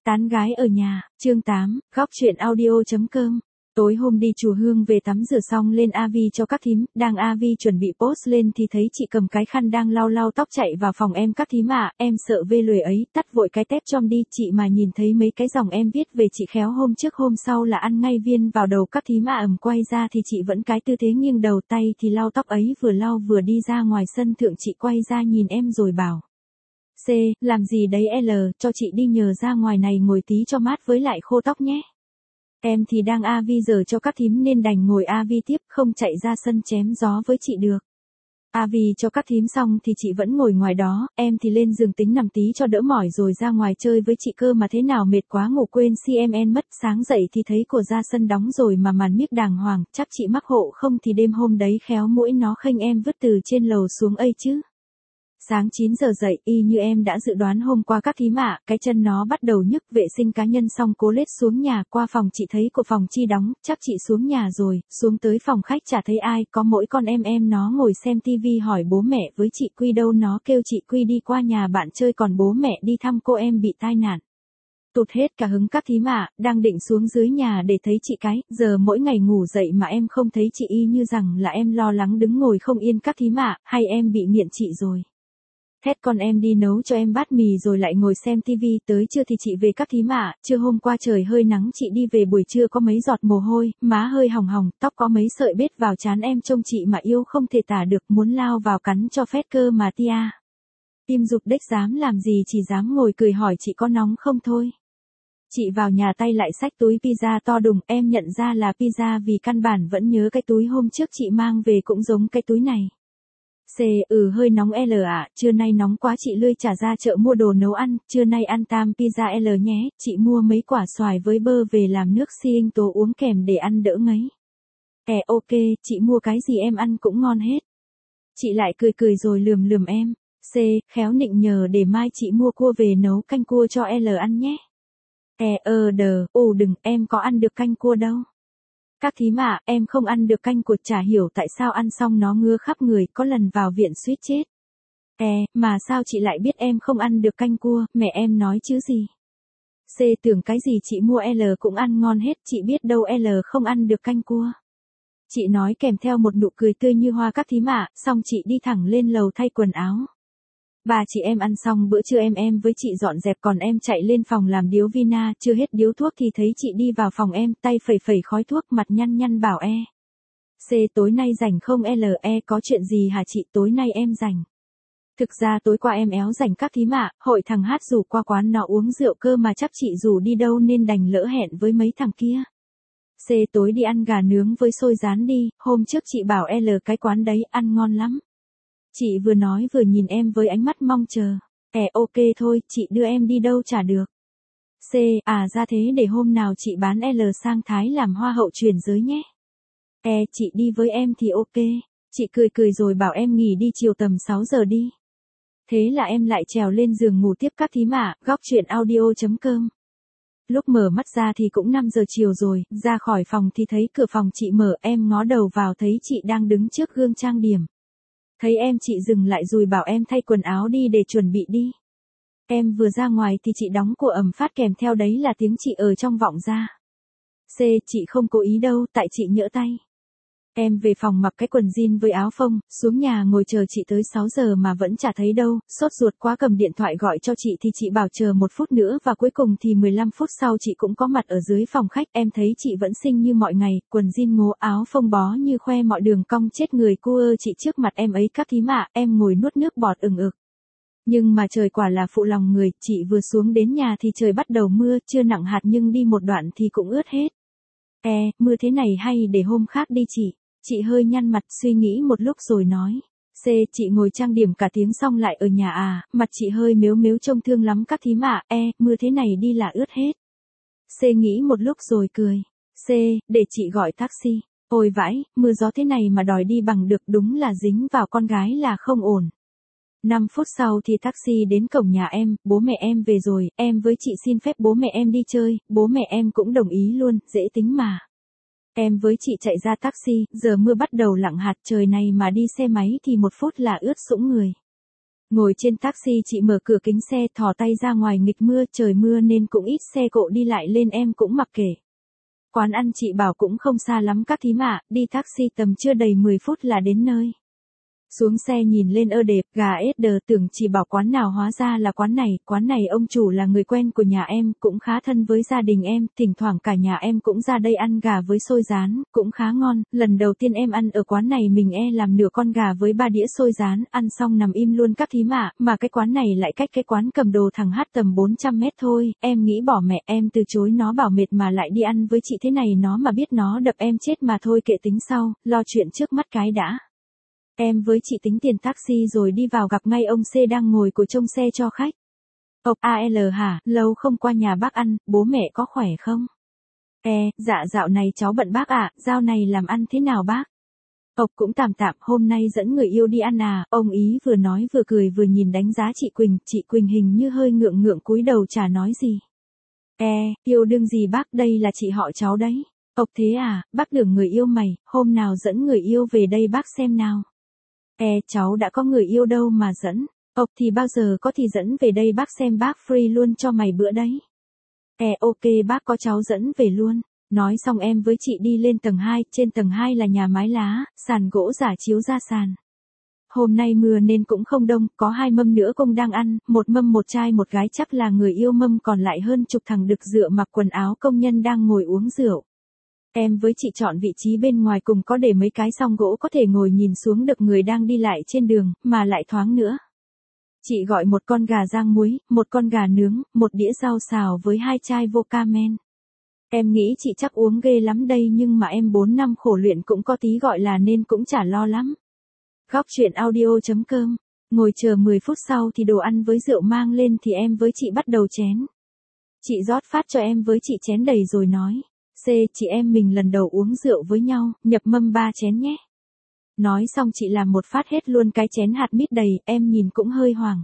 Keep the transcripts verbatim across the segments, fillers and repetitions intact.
Tán gái ở nhà, chương tám, góc truyện audio.com. Tối hôm đi chùa Hương về tắm rửa xong lên a vê cho các thím, đang a vê chuẩn bị post lên thì thấy chị cầm cái khăn đang lau lau tóc chạy vào phòng em các thím ạ, em sợ vê lười ấy, tắt vội cái tép chom đi, chị mà nhìn thấy mấy cái dòng em viết về chị khéo hôm trước hôm sau là ăn ngay viên vào đầu các thím ạ ầm quay ra thì chị vẫn cái tư thế nghiêng đầu tay thì lau tóc ấy vừa lau vừa đi ra ngoài sân thượng chị quay ra nhìn em rồi bảo. C, làm gì đấy L, cho chị đi nhờ ra ngoài này ngồi tí cho mát với lại khô tóc nhé. Em thì đang a vê giờ cho các thím nên đành ngồi a vê tiếp, không chạy ra sân chém gió với chị được. a vê cho các thím xong thì chị vẫn ngồi ngoài đó, em thì lên giường tính nằm tí cho đỡ mỏi rồi ra ngoài chơi với chị cơ mà thế nào mệt quá ngủ quên xê em en mất, sáng dậy thì thấy của ra sân đóng rồi mà màn miếc đàng hoàng, chắc chị mắc hộ không thì đêm hôm đấy khéo mũi nó khênh em vứt từ trên lầu xuống ấy chứ. Sáng chín giờ dậy, y như em đã dự đoán hôm qua các thím ạ, cái chân nó bắt đầu nhức, vệ sinh cá nhân xong cố lết xuống nhà, qua phòng chị thấy của phòng chi đóng, chắc chị xuống nhà rồi, xuống tới phòng khách chả thấy ai, có mỗi con em em nó ngồi xem tivi hỏi bố mẹ với chị Quy đâu, nó kêu chị Quy đi qua nhà bạn chơi còn bố mẹ đi thăm cô em bị tai nạn. Tụt hết cả hứng các thím ạ, đang định xuống dưới nhà để thấy chị cái, giờ mỗi ngày ngủ dậy mà em không thấy chị y như rằng là em lo lắng đứng ngồi không yên các thím ạ, hay em bị nghiện chị rồi. Thét con em đi nấu cho em bát mì rồi lại ngồi xem tivi, tới trưa thì chị về các thím ạ, trưa hôm qua trời hơi nắng chị đi về buổi trưa có mấy giọt mồ hôi, má hơi hồng hồng, tóc có mấy sợi bết vào trán em trông chị mà yêu không thể tả được, muốn lao vào cắn cho phét cơ mà tia. Tim dục đếch dám làm gì chỉ dám ngồi cười hỏi chị có nóng không thôi. Chị vào nhà tay lại xách túi pizza to đùng, em nhận ra là pizza vì căn bản vẫn nhớ cái túi hôm trước chị mang về cũng giống cái túi này. C, ừ hơi nóng L ạ, trưa nay nóng quá chị lươi trả ra chợ mua đồ nấu ăn, trưa nay ăn tam pizza L nhé, chị mua mấy quả xoài với bơ về làm nước sinh tố uống kèm để ăn đỡ ngấy. E ok, chị mua cái gì em ăn cũng ngon hết. Chị lại cười cười rồi lườm lườm em. C, khéo nịnh nhờ để mai chị mua cua về nấu canh cua cho L ăn nhé. E ơ đờ, ồ đừng, em có ăn được canh cua đâu. Các thím ạ, em không ăn được canh cua, chả hiểu tại sao ăn xong nó ngứa khắp người, có lần vào viện suýt chết. E, mà sao chị lại biết em không ăn được canh cua, mẹ em nói chứ gì. C, tưởng cái gì chị mua L cũng ăn ngon hết, chị biết đâu L không ăn được canh cua. Chị nói kèm theo một nụ cười tươi như hoa các thím ạ, xong chị đi thẳng lên lầu thay quần áo. Ba chị em ăn xong bữa trưa em em với chị dọn dẹp còn em chạy lên phòng làm điếu vina, chưa hết điếu thuốc thì thấy chị đi vào phòng em, tay phẩy phẩy khói thuốc mặt nhăn nhăn bảo E. C, tối nay rảnh không L, E có chuyện gì hả chị, tối nay em rảnh. Thực ra tối qua em éo rảnh các thím ạ, hội thằng Hát rủ qua quán nó uống rượu cơ mà chắc chị rủ đi đâu nên đành lỡ hẹn với mấy thằng kia. C, tối đi ăn gà nướng với xôi rán đi, hôm trước chị bảo L cái quán đấy ăn ngon lắm. Chị vừa nói vừa nhìn em với ánh mắt mong chờ. E ok thôi, chị đưa em đi đâu chả được. C, à ra thế để hôm nào chị bán L sang Thái làm hoa hậu chuyển giới nhé. E, chị đi với em thì ok. Chị cười cười rồi bảo em nghỉ đi chiều tầm sáu giờ đi. Thế là em lại trèo lên giường ngủ tiếp các thím ạ, góc truyện audio.com. Lúc mở mắt ra thì cũng năm giờ chiều rồi, ra khỏi phòng thì thấy cửa phòng chị mở, em ngó đầu vào thấy chị đang đứng trước gương trang điểm. Thấy em chị dừng lại rồi bảo em thay quần áo đi để chuẩn bị đi. Em vừa ra ngoài thì chị đóng cửa ầm phát kèm theo đấy là tiếng chị ở trong vọng ra. C, chị không cố ý đâu, tại chị nhỡ tay. Em về phòng mặc cái quần jean với áo phông, xuống nhà ngồi chờ chị tới sáu giờ mà vẫn chả thấy đâu, sốt ruột quá cầm điện thoại gọi cho chị thì chị bảo chờ một phút nữa và cuối cùng thì mười lăm phút sau chị cũng có mặt ở dưới phòng khách, em thấy chị vẫn xinh như mọi ngày, quần jean ngố áo phông bó như khoe mọi đường cong chết người cô ơ chị trước mặt em ấy các thím ạ, em ngồi nuốt nước bọt ừng ực. Nhưng mà trời quả là phụ lòng người, chị vừa xuống đến nhà thì trời bắt đầu mưa, chưa nặng hạt nhưng đi một đoạn thì cũng ướt hết. E, mưa thế này hay để hôm khác đi chị. Chị hơi nhăn mặt suy nghĩ một lúc rồi nói. C, chị ngồi trang điểm cả tiếng xong lại ở nhà à, mặt chị hơi mếu mếu trông thương lắm các thím ạ, E, mưa thế này đi là ướt hết. C nghĩ một lúc rồi cười. C, để chị gọi taxi. Ôi vãi, mưa gió thế này mà đòi đi bằng được đúng là dính vào con gái là không ổn. năm phút sau thì taxi đến cổng nhà em, bố mẹ em về rồi, em với chị xin phép bố mẹ em đi chơi, bố mẹ em cũng đồng ý luôn, dễ tính mà. Em với chị chạy ra taxi, giờ mưa bắt đầu lặng hạt trời này mà đi xe máy thì một phút là ướt sũng người. Ngồi trên taxi chị mở cửa kính xe thò tay ra ngoài nghịch mưa, trời mưa nên cũng ít xe cộ đi lại lên em cũng mặc kệ. Quán ăn chị bảo cũng không xa lắm các thím ạ, đi taxi tầm chưa đầy mười phút là đến nơi. Xuống xe nhìn lên ơ đẹp, gà ết đờ, tưởng chỉ bảo quán nào hóa ra là quán này, quán này ông chủ là người quen của nhà em, cũng khá thân với gia đình em, thỉnh thoảng cả nhà em cũng ra đây ăn gà với xôi rán, cũng khá ngon, lần đầu tiên em ăn ở quán này mình e làm nửa con gà với ba đĩa xôi rán, ăn xong nằm im luôn các thím ạ, mà cái quán này lại cách cái quán cầm đồ thằng Hát tầm bốn trăm mét thôi, em nghĩ bỏ mẹ, em từ chối nó bảo mệt mà lại đi ăn với chị thế này nó mà biết nó đập em chết mà thôi kệ tính sau, lo chuyện trước mắt cái đã. Em với chị tính tiền taxi rồi đi vào gặp ngay ông C đang ngồi của trông xe cho khách. Ộc a lờ hả, lâu không qua nhà bác ăn, bố mẹ có khỏe không? E, dạ dạo này cháu bận bác ạ, à, dạo này làm ăn thế nào bác? Ộc cũng tạm tạm, hôm nay dẫn người yêu đi ăn à, ông ý vừa nói vừa cười vừa nhìn đánh giá chị Quỳnh, chị Quỳnh hình như hơi ngượng ngượng cúi đầu chả nói gì. E, yêu đương gì bác, đây là chị họ cháu đấy. Ộc thế à, bác tưởng người yêu mày, hôm nào dẫn người yêu về đây bác xem nào. E, cháu đã có người yêu đâu mà dẫn. Ộc thì bao giờ có thì dẫn về đây bác xem bác free luôn cho mày bữa đấy. E, ok bác có cháu dẫn về luôn. Nói xong em với chị đi lên tầng hai, trên tầng hai là nhà mái lá, sàn gỗ giả chiếu ra sàn. Hôm nay mưa nên cũng không đông, có hai mâm nữa công đang ăn, một mâm một trai một gái chắc là người yêu mâm còn lại hơn chục thằng đực dựa mặc quần áo công nhân đang ngồi uống rượu. Em với chị chọn vị trí bên ngoài cùng có để mấy cái song gỗ có thể ngồi nhìn xuống được người đang đi lại trên đường, mà lại thoáng nữa. Chị gọi một con gà rang muối, một con gà nướng, một đĩa rau xào với hai chai vodka men. Em nghĩ chị chắc uống ghê lắm đây nhưng mà em bốn năm khổ luyện cũng có tí gọi là nên cũng chả lo lắm. Góc chuyện audio chấm com. Ngồi chờ mười phút sau thì đồ ăn với rượu mang lên thì em với chị bắt đầu chén. Chị rót phát cho em với chị chén đầy rồi nói. C, chị em mình lần đầu uống rượu với nhau, nhập mâm ba chén nhé. Nói xong chị làm một phát hết luôn cái chén hạt mít đầy, em nhìn cũng hơi hoảng.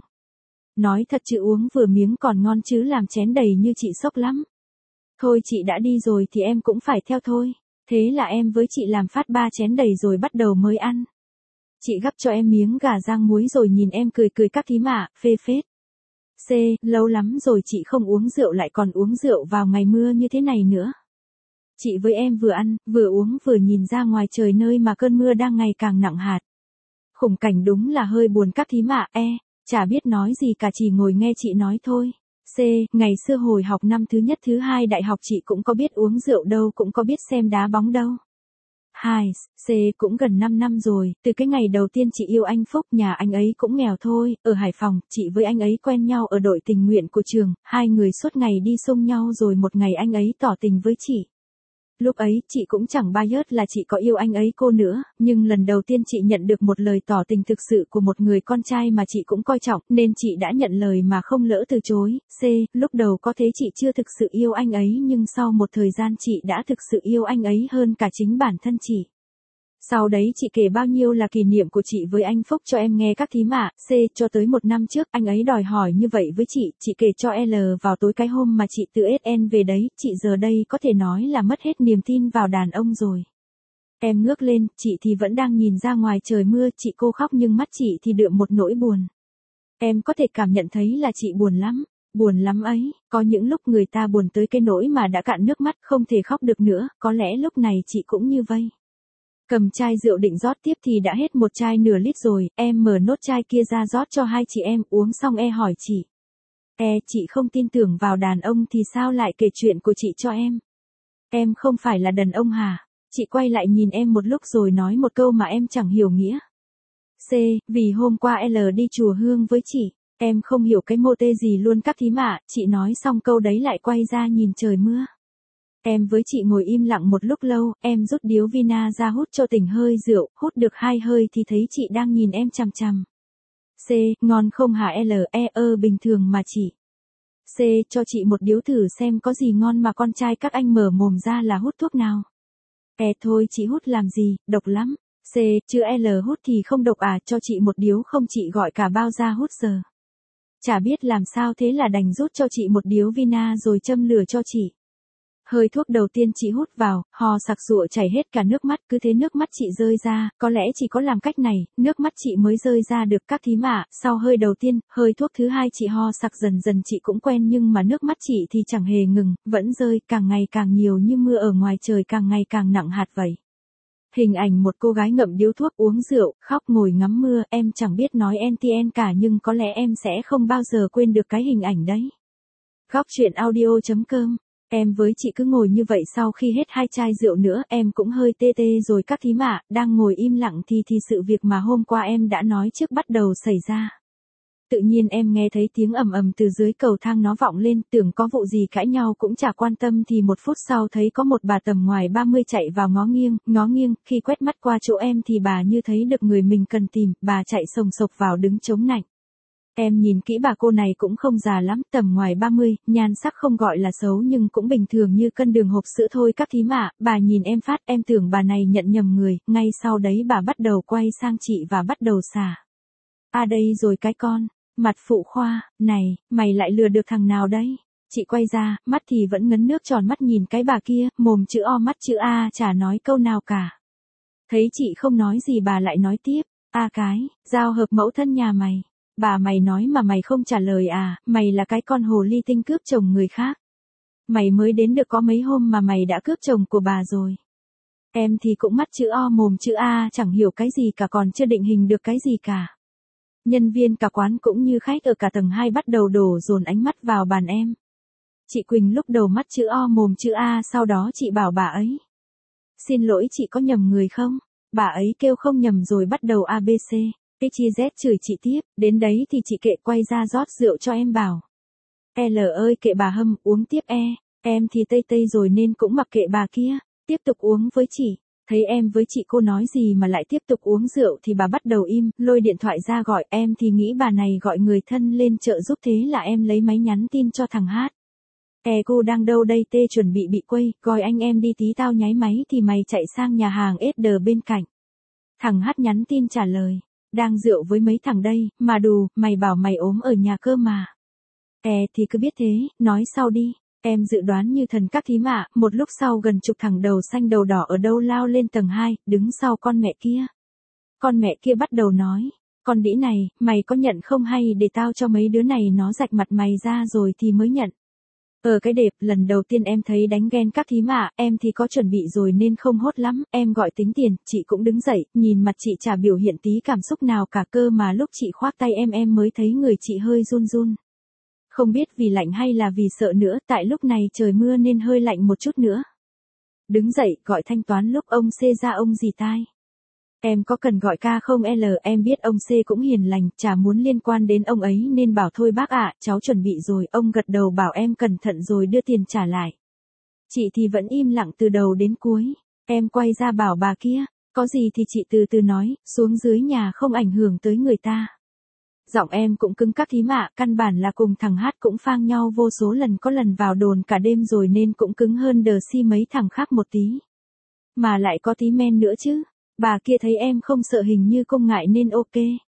Nói thật chứ uống vừa miếng còn ngon chứ làm chén đầy như chị sốc lắm. Thôi chị đã đi rồi thì em cũng phải theo thôi. Thế là em với chị làm phát ba chén đầy rồi bắt đầu mới ăn. Chị gắp cho em miếng gà rang muối rồi nhìn em cười cười các thím ạ, phê phết. C, lâu lắm rồi chị không uống rượu lại còn uống rượu vào ngày mưa như thế này nữa. Chị với em vừa ăn, vừa uống vừa nhìn ra ngoài trời nơi mà cơn mưa đang ngày càng nặng hạt. Khung cảnh đúng là hơi buồn các thím ạ, e, chả biết nói gì cả chỉ ngồi nghe chị nói thôi. C, ngày xưa hồi học năm thứ nhất thứ hai đại học chị cũng có biết uống rượu đâu cũng có biết xem đá bóng đâu. hai. C, cũng gần năm năm rồi, từ cái ngày đầu tiên chị yêu anh Phúc, nhà anh ấy cũng nghèo thôi, ở Hải Phòng, chị với anh ấy quen nhau ở đội tình nguyện của trường, hai người suốt ngày đi xung nhau rồi một ngày anh ấy tỏ tình với chị. Lúc ấy, chị cũng chẳng bias là chị có yêu anh ấy cô nữa, nhưng lần đầu tiên chị nhận được một lời tỏ tình thực sự của một người con trai mà chị cũng coi trọng, nên chị đã nhận lời mà không lỡ từ chối. C, lúc đầu có thế chị chưa thực sự yêu anh ấy nhưng sau một thời gian chị đã thực sự yêu anh ấy hơn cả chính bản thân chị. Sau đấy chị kể bao nhiêu là kỷ niệm của chị với anh Phúc cho em nghe các thím ạ. C, cho tới một năm trước, anh ấy đòi hỏi như vậy với chị, chị kể cho L vào tối cái hôm mà chị tự ét en về đấy, chị giờ đây có thể nói là mất hết niềm tin vào đàn ông rồi. Em ngước lên, chị thì vẫn đang nhìn ra ngoài trời mưa, chị cô khóc nhưng mắt chị thì đượm một nỗi buồn. Em có thể cảm nhận thấy là chị buồn lắm, buồn lắm ấy, có những lúc người ta buồn tới cái nỗi mà đã cạn nước mắt không thể khóc được nữa, có lẽ lúc này chị cũng như vây. Cầm chai rượu định rót tiếp thì đã hết một chai nửa lít rồi, em mở nốt chai kia ra rót cho hai chị em, uống xong e hỏi chị. E, chị không tin tưởng vào đàn ông thì sao lại kể chuyện của chị cho em? Em không phải là đàn ông hả? Chị quay lại nhìn em một lúc rồi nói một câu mà em chẳng hiểu nghĩa. C, vì hôm qua L đi chùa Hương với chị, em không hiểu cái mô tê gì luôn các thím ạ, chị nói xong câu đấy lại quay ra nhìn trời mưa. Em với chị ngồi im lặng một lúc lâu, em rút điếu vina ra hút cho tỉnh hơi rượu, hút được hai hơi thì thấy chị đang nhìn em chằm chằm. C, ngon không hả L, E ơ bình thường mà chị. C, cho chị một điếu thử xem có gì ngon mà con trai các anh mở mồm ra là hút thuốc nào. E thôi chị hút làm gì, độc lắm. C, chứ L hút thì không độc à, cho chị một điếu không chị gọi cả bao ra hút giờ. Chả biết làm sao thế là đành rút cho chị một điếu vina rồi châm lửa cho chị. Hơi thuốc đầu tiên chị hút vào, hò sặc sụa chảy hết cả nước mắt, cứ thế nước mắt chị rơi ra, có lẽ chỉ có làm cách này, nước mắt chị mới rơi ra được các thím ạ. Sau hơi đầu tiên, hơi thuốc thứ hai chị ho sặc dần dần chị cũng quen nhưng mà nước mắt chị thì chẳng hề ngừng, vẫn rơi càng ngày càng nhiều như mưa ở ngoài trời càng ngày càng nặng hạt vậy. Hình ảnh một cô gái ngậm điếu thuốc uống rượu, khóc ngồi ngắm mưa, em chẳng biết nói en ti en cả nhưng có lẽ em sẽ không bao giờ quên được cái hình ảnh đấy. Góc chuyện audio chấm com. Em với chị cứ ngồi như vậy sau khi hết hai chai rượu nữa em cũng hơi tê tê rồi các thím ạ, đang ngồi im lặng thì thì sự việc mà hôm qua em đã nói trước bắt đầu xảy ra. Tự nhiên em nghe thấy tiếng ầm ầm từ dưới cầu thang nó vọng lên, tưởng có vụ gì cãi nhau cũng chả quan tâm thì một phút sau thấy có một bà tầm ngoài ba mươi chạy vào ngó nghiêng, ngó nghiêng, khi quét mắt qua chỗ em thì bà như thấy được người mình cần tìm, bà chạy sồng sộc vào đứng chống nạnh. Em nhìn kỹ bà cô này cũng không già lắm, tầm ngoài ba mươi, nhan sắc không gọi là xấu nhưng cũng bình thường như cân đường hộp sữa thôi các thím ạ. Bà nhìn em phát, em tưởng bà này nhận nhầm người, ngay sau đấy bà bắt đầu quay sang chị và bắt đầu xả. À đây rồi cái con, mặt phụ khoa, này, mày lại lừa được thằng nào đấy? Chị quay ra, mắt thì vẫn ngấn nước tròn mắt nhìn cái bà kia, mồm chữ O mắt chữ A chả nói câu nào cả. Thấy chị không nói gì bà lại nói tiếp, a cái, giao hợp mẫu thân nhà mày. Bà mày nói mà mày không trả lời à, mày là cái con hồ ly tinh cướp chồng người khác. Mày mới đến được có mấy hôm mà mày đã cướp chồng của bà rồi. Em thì cũng mắt chữ O mồm chữ A chẳng hiểu cái gì cả còn chưa định hình được cái gì cả. Nhân viên cả quán cũng như khách ở cả tầng hai bắt đầu đổ dồn ánh mắt vào bàn em. Chị Quỳnh lúc đầu mắt chữ O mồm chữ A sau đó chị bảo bà ấy. Xin lỗi chị có nhầm người không? Bà ấy kêu không nhầm rồi bắt đầu a bê xê. Cái chia Z chửi chị tiếp, đến đấy thì chị kệ quay ra rót rượu cho em bảo. L ơi kệ bà hâm, uống tiếp e, em thì tây tây rồi nên cũng mặc kệ bà kia, tiếp tục uống với chị. Thấy em với chị cô nói gì mà lại tiếp tục uống rượu thì bà bắt đầu im, lôi điện thoại ra gọi em thì nghĩ bà này gọi người thân lên trợ giúp thế là em lấy máy nhắn tin cho thằng Hát. E cô đang đâu đây tê chuẩn bị bị quây, gọi anh em đi tí tao nháy máy thì mày chạy sang nhà hàng ét đê bên cạnh. Thằng Hát nhắn tin trả lời. Đang rượu với mấy thằng đây, mà đù, mày bảo mày ốm ở nhà cơ mà. E thì cứ biết thế, nói sau đi. Em dự đoán như thần các thím ạ, một lúc sau gần chục thằng đầu xanh đầu đỏ ở đâu lao lên tầng hai, đứng sau con mẹ kia. Con mẹ kia bắt đầu nói, con đĩ này, mày có nhận không hay để tao cho mấy đứa này nó rạch mặt mày ra rồi thì mới nhận. Ờ cái đẹp, lần đầu tiên em thấy đánh ghen các thím ạ, em thì có chuẩn bị rồi nên không hốt lắm, em gọi tính tiền, chị cũng đứng dậy, nhìn mặt chị chả biểu hiện tí cảm xúc nào cả cơ mà lúc chị khoác tay em em mới thấy người chị hơi run run. Không biết vì lạnh hay là vì sợ nữa, tại lúc này trời mưa nên hơi lạnh một chút nữa. Đứng dậy, gọi thanh toán lúc ông C ra ông gì tai. Em có cần gọi ca không L, em biết ông C cũng hiền lành, chả muốn liên quan đến ông ấy nên bảo thôi bác ạ, cháu chuẩn bị rồi, ông gật đầu bảo em cẩn thận rồi đưa tiền trả lại. Chị thì vẫn im lặng từ đầu đến cuối, em quay ra bảo bà kia, có gì thì chị từ từ nói, xuống dưới nhà không ảnh hưởng tới người ta. Giọng em cũng cứng các thím ạ, căn bản là cùng thằng Hát cũng phang nhau vô số lần có lần vào đồn cả đêm rồi nên cũng cứng hơn đờ si mấy thằng khác một tí. Mà lại có tí men nữa chứ. Bà kia thấy em không sợ hình như không ngại nên ok.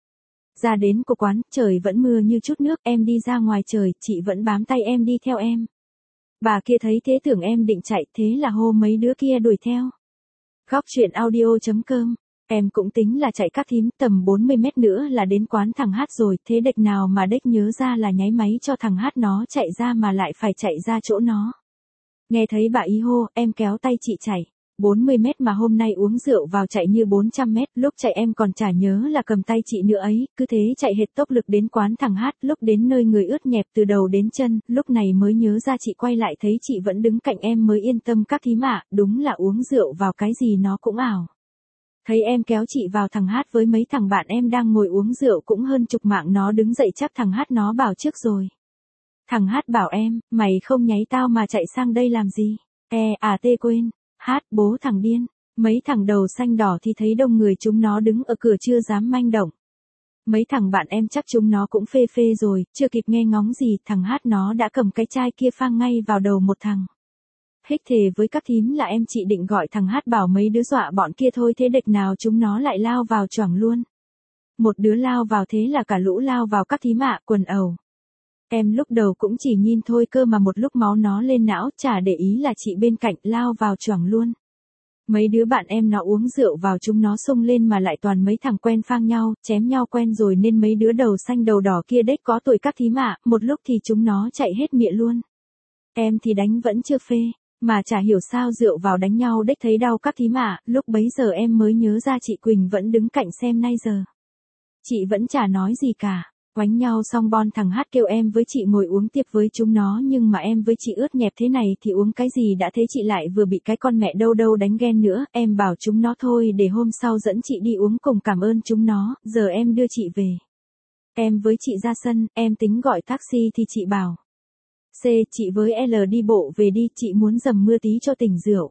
Ra đến của quán, trời vẫn mưa như chút nước, em đi ra ngoài trời, chị vẫn bám tay em đi theo em. Bà kia thấy thế tưởng em định chạy, thế là hô mấy đứa kia đuổi theo. Góc chuyện audio chấm com. Em cũng tính là chạy các thím, tầm bốn mươi mét nữa là đến quán thằng Hát rồi, thế đếch nào mà đếch nhớ ra là nháy máy cho thằng Hát nó chạy ra mà lại phải chạy ra chỗ nó. Nghe thấy bà ý hô, em kéo tay chị chạy. bốn mươi mét mà hôm nay uống rượu vào chạy như bốn trăm mét, lúc chạy em còn chả nhớ là cầm tay chị nữa ấy, cứ thế chạy hết tốc lực đến quán thằng Hát, lúc đến nơi người ướt nhẹp từ đầu đến chân, lúc này mới nhớ ra chị quay lại thấy chị vẫn đứng cạnh em mới yên tâm các thím ạ, đúng là uống rượu vào cái gì nó cũng ảo. Thấy em kéo chị vào thằng Hát với mấy thằng bạn em đang ngồi uống rượu cũng hơn chục mạng nó đứng dậy chắc thằng Hát nó bảo trước rồi. Thằng Hát bảo em, mày không nháy tao mà chạy sang đây làm gì? E à tê quên. Hát bố thằng điên, mấy thằng đầu xanh đỏ thì thấy đông người chúng nó đứng ở cửa chưa dám manh động. Mấy thằng bạn em chắc chúng nó cũng phê phê rồi, chưa kịp nghe ngóng gì, thằng Hát nó đã cầm cái chai kia phang ngay vào đầu một thằng. Hích thề với các thím là em chị định gọi thằng Hát bảo mấy đứa dọa bọn kia thôi thế địch nào chúng nó lại lao vào choảng luôn. Một đứa lao vào thế là cả lũ lao vào các thím ạ, quần ẩu. Em lúc đầu cũng chỉ nhìn thôi cơ mà một lúc máu nó lên não, chả để ý là chị bên cạnh lao vào choảng luôn. Mấy đứa bạn em nó uống rượu vào chúng nó xông lên mà lại toàn mấy thằng quen phang nhau, chém nhau quen rồi nên mấy đứa đầu xanh đầu đỏ kia đếch có tuổi các thím ạ, một lúc thì chúng nó chạy hết mịa luôn. Em thì đánh vẫn chưa phê, mà chả hiểu sao rượu vào đánh nhau đếch thấy đau các thím ạ, lúc bấy giờ em mới nhớ ra chị Quỳnh vẫn đứng cạnh xem nay giờ. Chị vẫn chả nói gì cả. Oánh nhau xong bon thằng Hát kêu em với chị ngồi uống tiếp với chúng nó nhưng mà em với chị ướt nhẹp thế này thì uống cái gì đã thế chị lại vừa bị cái con mẹ đâu đâu đánh ghen nữa, em bảo chúng nó thôi để hôm sau dẫn chị đi uống cùng cảm ơn chúng nó, giờ em đưa chị về. Em với chị ra sân, em tính gọi taxi thì chị bảo. C, chị với L đi bộ về đi, chị muốn dầm mưa tí cho tỉnh rượu.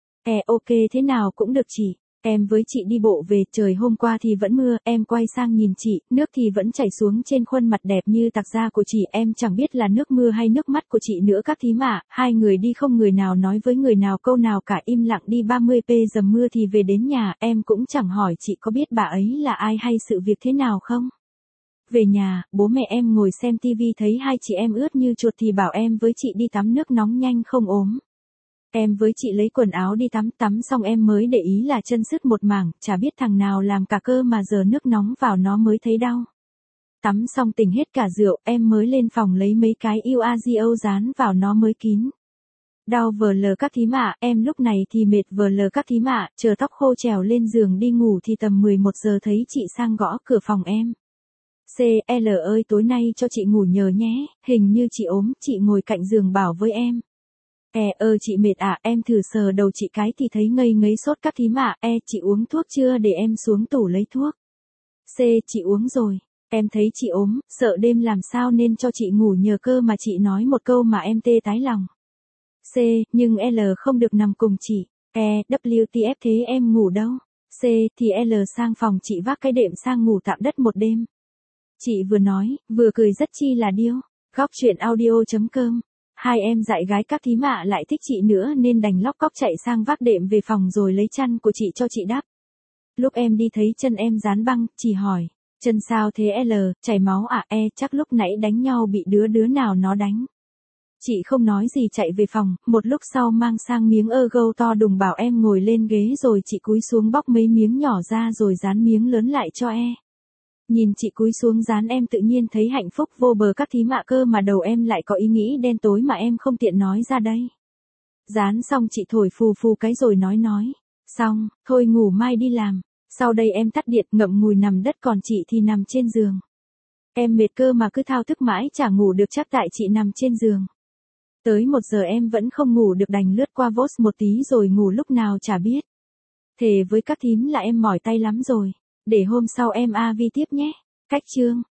E ok thế nào cũng được chị. Em với chị đi bộ về, trời hôm qua thì vẫn mưa, em quay sang nhìn chị, nước thì vẫn chảy xuống trên khuôn mặt đẹp như tạc da của chị, em chẳng biết là nước mưa hay nước mắt của chị nữa các thím ạ. Hai người đi không người nào nói với người nào câu nào cả, im lặng đi ba mươi phút dầm mưa thì về đến nhà, em cũng chẳng hỏi chị có biết bà ấy là ai hay sự việc thế nào không. Về nhà, bố mẹ em ngồi xem tivi thấy hai chị em ướt như chuột thì bảo em với chị đi tắm nước nóng nhanh không ốm. Em với chị lấy quần áo đi tắm, tắm xong em mới để ý là chân sứt một mảng, chả biết thằng nào làm cả cơ mà giờ nước nóng vào nó mới thấy đau. Tắm xong tỉnh hết cả rượu, em mới lên phòng lấy mấy cái u a gi o dán vào nó mới kín. Đau vờ lờ các thím ạ, em lúc này thì mệt vờ lờ các thím ạ, chờ tóc khô trèo lên giường đi ngủ thì tầm mười một giờ thấy chị sang gõ cửa phòng em. C, L ơi tối nay cho chị ngủ nhờ nhé, hình như chị ốm, chị ngồi cạnh giường bảo với em. E ơ chị mệt à, em thử sờ đầu chị cái thì thấy ngây ngấy sốt các thím ạ, e chị uống thuốc chưa để em xuống tủ lấy thuốc. C, chị uống rồi, em thấy chị ốm, sợ đêm làm sao nên cho chị ngủ nhờ cơ mà chị nói một câu mà em tê tái lòng. C, nhưng L không được nằm cùng chị. E, W T F thế em ngủ đâu? C, thì L sang phòng chị vác cái đệm sang ngủ tạm đất một đêm. Chị vừa nói, vừa cười rất chi là điêu. Góc chuyện audio.com. Hai em dại gái các thím ạ lại thích chị nữa nên đành lóc cóc chạy sang vác đệm về phòng rồi lấy chăn của chị cho chị đắp. Lúc em đi thấy chân em dán băng, chị hỏi, chân sao thế L, chảy máu à? E, chắc lúc nãy đánh nhau bị đứa đứa nào nó đánh. Chị không nói gì chạy về phòng, một lúc sau mang sang miếng ơ gâu to đùng bảo em ngồi lên ghế rồi chị cúi xuống bóc mấy miếng nhỏ ra rồi dán miếng lớn lại cho e. Nhìn chị cúi xuống dán em tự nhiên thấy hạnh phúc vô bờ các thím ạ cơ mà đầu em lại có ý nghĩ đen tối mà em không tiện nói ra đây. Dán xong chị thổi phù phù cái rồi nói nói. Xong, thôi ngủ mai đi làm. Sau đây em tắt điện ngậm ngùi nằm đất còn chị thì nằm trên giường. Em mệt cơ mà cứ thao thức mãi chả ngủ được chắc tại chị nằm trên giường. Tới một giờ em vẫn không ngủ được đành lướt qua Vox một tí rồi ngủ lúc nào chả biết. Thề với các thím là em mỏi tay lắm rồi. Để hôm sau em a vê tiếp nhé. Cách chương.